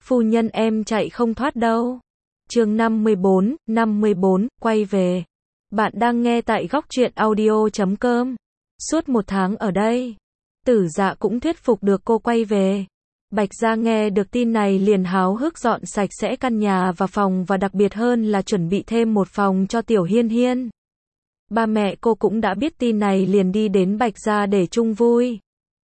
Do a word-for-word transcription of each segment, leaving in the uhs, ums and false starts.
phu nhân em chạy không thoát đâu. Chương năm mươi bốn, năm mươi bốn, quay về. Bạn đang nghe tại góc truyện audio chấm com. Suốt một tháng ở đây, Tử Dạ cũng thuyết phục được cô quay về. Bạch Gia nghe được tin này liền háo hức dọn sạch sẽ căn nhà và phòng, và đặc biệt hơn là chuẩn bị thêm một phòng cho Tiểu Hiên Hiên. Ba mẹ cô cũng đã biết tin này liền đi đến Bạch Gia để chung vui.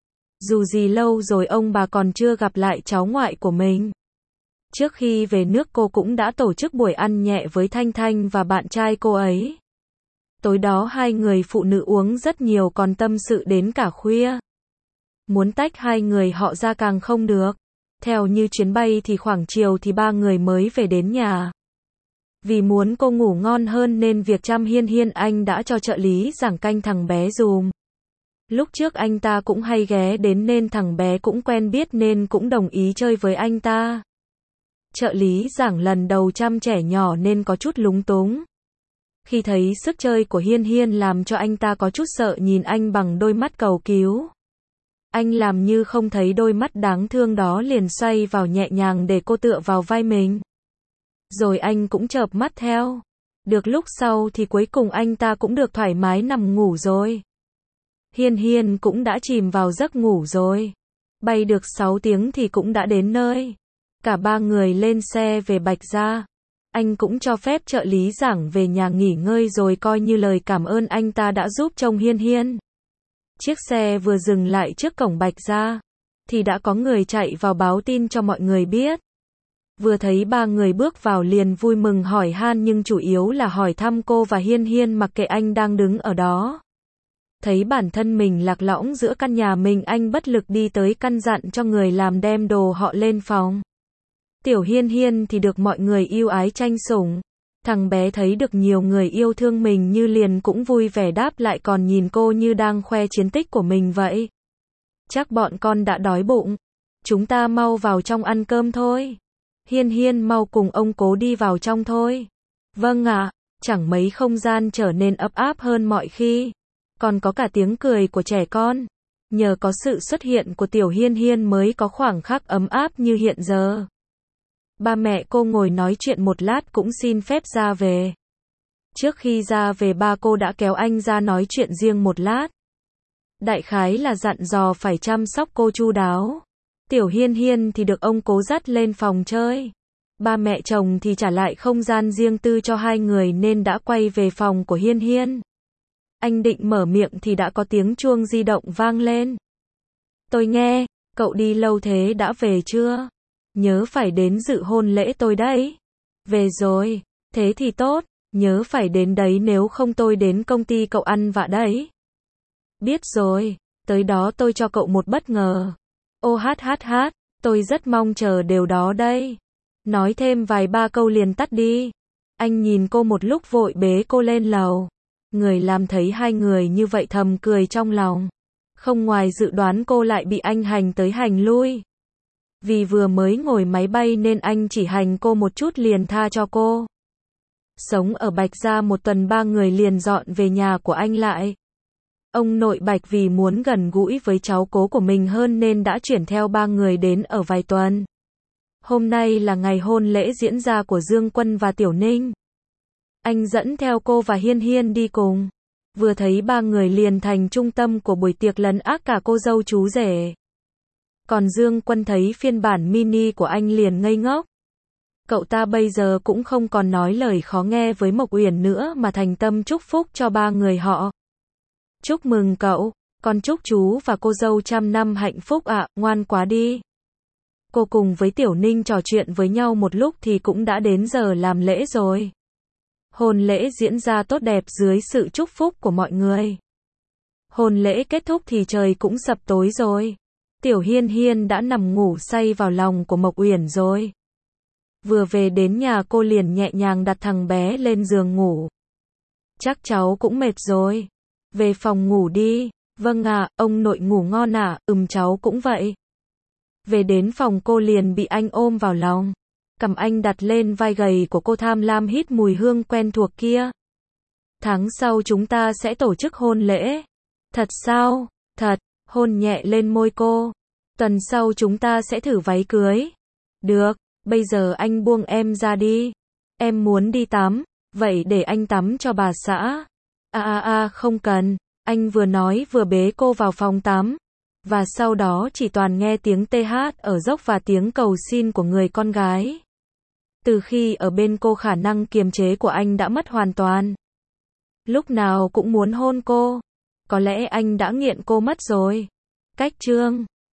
Dù gì lâu rồi ông bà còn chưa gặp lại cháu ngoại của mình. Trước khi về nước cô cũng đã tổ chức buổi ăn nhẹ với Thanh Thanh và bạn trai cô ấy. Tối đó hai người phụ nữ uống rất nhiều, còn tâm sự đến cả khuya. Muốn tách hai người họ ra càng không được. Theo như chuyến bay thì khoảng chiều thì ba người mới về đến nhà. Vì muốn cô ngủ ngon hơn nên việc chăm Hiên Hiên anh đã cho trợ lý giảng canh thằng bé dùm. Lúc trước anh ta cũng hay ghé đến nên thằng bé cũng quen biết nên cũng đồng ý chơi với anh ta. Trợ lý giảng lần đầu chăm trẻ nhỏ nên có chút lúng túng. Khi thấy sức chơi của Hiên Hiên làm cho anh ta có chút sợ, nhìn anh bằng đôi mắt cầu cứu. Anh làm như không thấy đôi mắt đáng thương đó, liền xoay vào nhẹ nhàng để cô tựa vào vai mình. Rồi anh cũng chợp mắt theo. Được lúc sau thì cuối cùng anh ta cũng được thoải mái nằm ngủ rồi. Hiên Hiên cũng đã chìm vào giấc ngủ rồi. Bay được sáu tiếng thì cũng đã đến nơi. Cả ba người lên xe về Bạch Gia. Anh cũng cho phép trợ lý giảng về nhà nghỉ ngơi rồi coi như lời cảm ơn anh ta đã giúp trông Hiên Hiên. Chiếc xe vừa dừng lại trước cổng Bạch Gia thì đã có người chạy vào báo tin cho mọi người biết. Vừa thấy ba người bước vào liền vui mừng hỏi han, nhưng chủ yếu là hỏi thăm cô và Hiên Hiên, mặc kệ anh đang đứng ở đó. Thấy bản thân mình lạc lõng giữa căn nhà mình, anh bất lực đi tới căn dặn cho người làm đem đồ họ lên phòng. Tiểu Hiên Hiên thì được mọi người yêu ái tranh sủng. Thằng bé thấy được nhiều người yêu thương mình như liền cũng vui vẻ đáp lại, còn nhìn cô như đang khoe chiến tích của mình vậy. Chắc bọn con đã đói bụng. Chúng ta mau vào trong ăn cơm thôi. Hiên Hiên mau cùng ông cố đi vào trong thôi. Vâng ạ. Chẳng mấy không gian trở nên ấm áp hơn mọi khi. Còn có cả tiếng cười của trẻ con. Nhờ có sự xuất hiện của Tiểu Hiên Hiên mới có khoảng khắc ấm áp như hiện giờ. Ba mẹ cô ngồi nói chuyện một lát cũng xin phép ra về. Trước khi ra về ba cô đã kéo anh ra nói chuyện riêng một lát. Đại khái là dặn dò phải chăm sóc cô chu đáo. Tiểu Hiên Hiên thì được ông cố dắt lên phòng chơi. Ba mẹ chồng thì trả lại không gian riêng tư cho hai người nên đã quay về phòng của Hiên Hiên. Anh định mở miệng thì đã có tiếng chuông di động vang lên. Tôi nghe, cậu đi lâu thế đã về chưa? Nhớ phải đến dự hôn lễ tôi đấy. Về rồi, thế thì tốt, nhớ phải đến đấy nếu không tôi đến công ty cậu ăn vạ đấy. Biết rồi, tới đó tôi cho cậu một bất ngờ. Ô hát hát hát, tôi rất mong chờ điều đó đây. Nói thêm vài ba câu liền tắt đi. Anh nhìn cô một lúc vội bế cô lên lầu. Người làm thấy hai người như vậy thầm cười trong lòng. Không ngoài dự đoán cô lại bị anh hành tới hành lui. Vì vừa mới ngồi máy bay nên anh chỉ hành cô một chút liền tha cho cô. Sống ở Bạch Gia một tuần ba người liền dọn về nhà của anh lại. Ông nội Bạch vì muốn gần gũi với cháu cố của mình hơn nên đã chuyển theo ba người đến ở vài tuần. Hôm nay là ngày hôn lễ diễn ra của Dương Quân và Tiểu Ninh. Anh dẫn theo cô và Hiên Hiên đi cùng. Vừa thấy ba người liền thành trung tâm của buổi tiệc lấn át cả cô dâu chú rể. Còn Dương Quân thấy phiên bản mini của anh liền ngây ngốc. Cậu ta bây giờ cũng không còn nói lời khó nghe với Mộc Uyển nữa mà thành tâm chúc phúc cho ba người họ. Chúc mừng cậu, con chúc chú và cô dâu trăm năm hạnh phúc ạ, ngoan quá đi. Cô cùng với Tiểu Ninh trò chuyện với nhau một lúc thì cũng đã đến giờ làm lễ rồi. Hôn lễ diễn ra tốt đẹp dưới sự chúc phúc của mọi người. Hôn lễ kết thúc thì trời cũng sập tối rồi. Tiểu Hiên Hiên đã nằm ngủ say vào lòng của Mộc Uyển rồi. Vừa về đến nhà cô liền nhẹ nhàng đặt thằng bé lên giường ngủ. Chắc cháu cũng mệt rồi. Về phòng ngủ đi. Vâng ạ, ông nội ngủ ngon ạ, à, ừm cháu cũng vậy. Về đến phòng cô liền bị anh ôm vào lòng. Cầm anh đặt lên vai gầy của cô, tham lam hít mùi hương quen thuộc kia. Tháng sau chúng ta sẽ tổ chức hôn lễ. Thật sao? Thật. Hôn nhẹ lên môi cô. Tuần sau chúng ta sẽ thử váy cưới. Được. Bây giờ anh buông em ra đi. Em muốn đi tắm, vậy để anh tắm cho bà xã. À à à, không cần. Anh vừa nói vừa bế cô vào phòng tắm. Và sau đó chỉ toàn nghe tiếng tê hát ở dốc và tiếng cầu xin của người con gái. Từ khi ở bên cô khả năng kiềm chế của anh đã mất hoàn toàn. Lúc nào cũng muốn hôn cô. Có lẽ anh đã nghiện cô mất rồi. Cách chương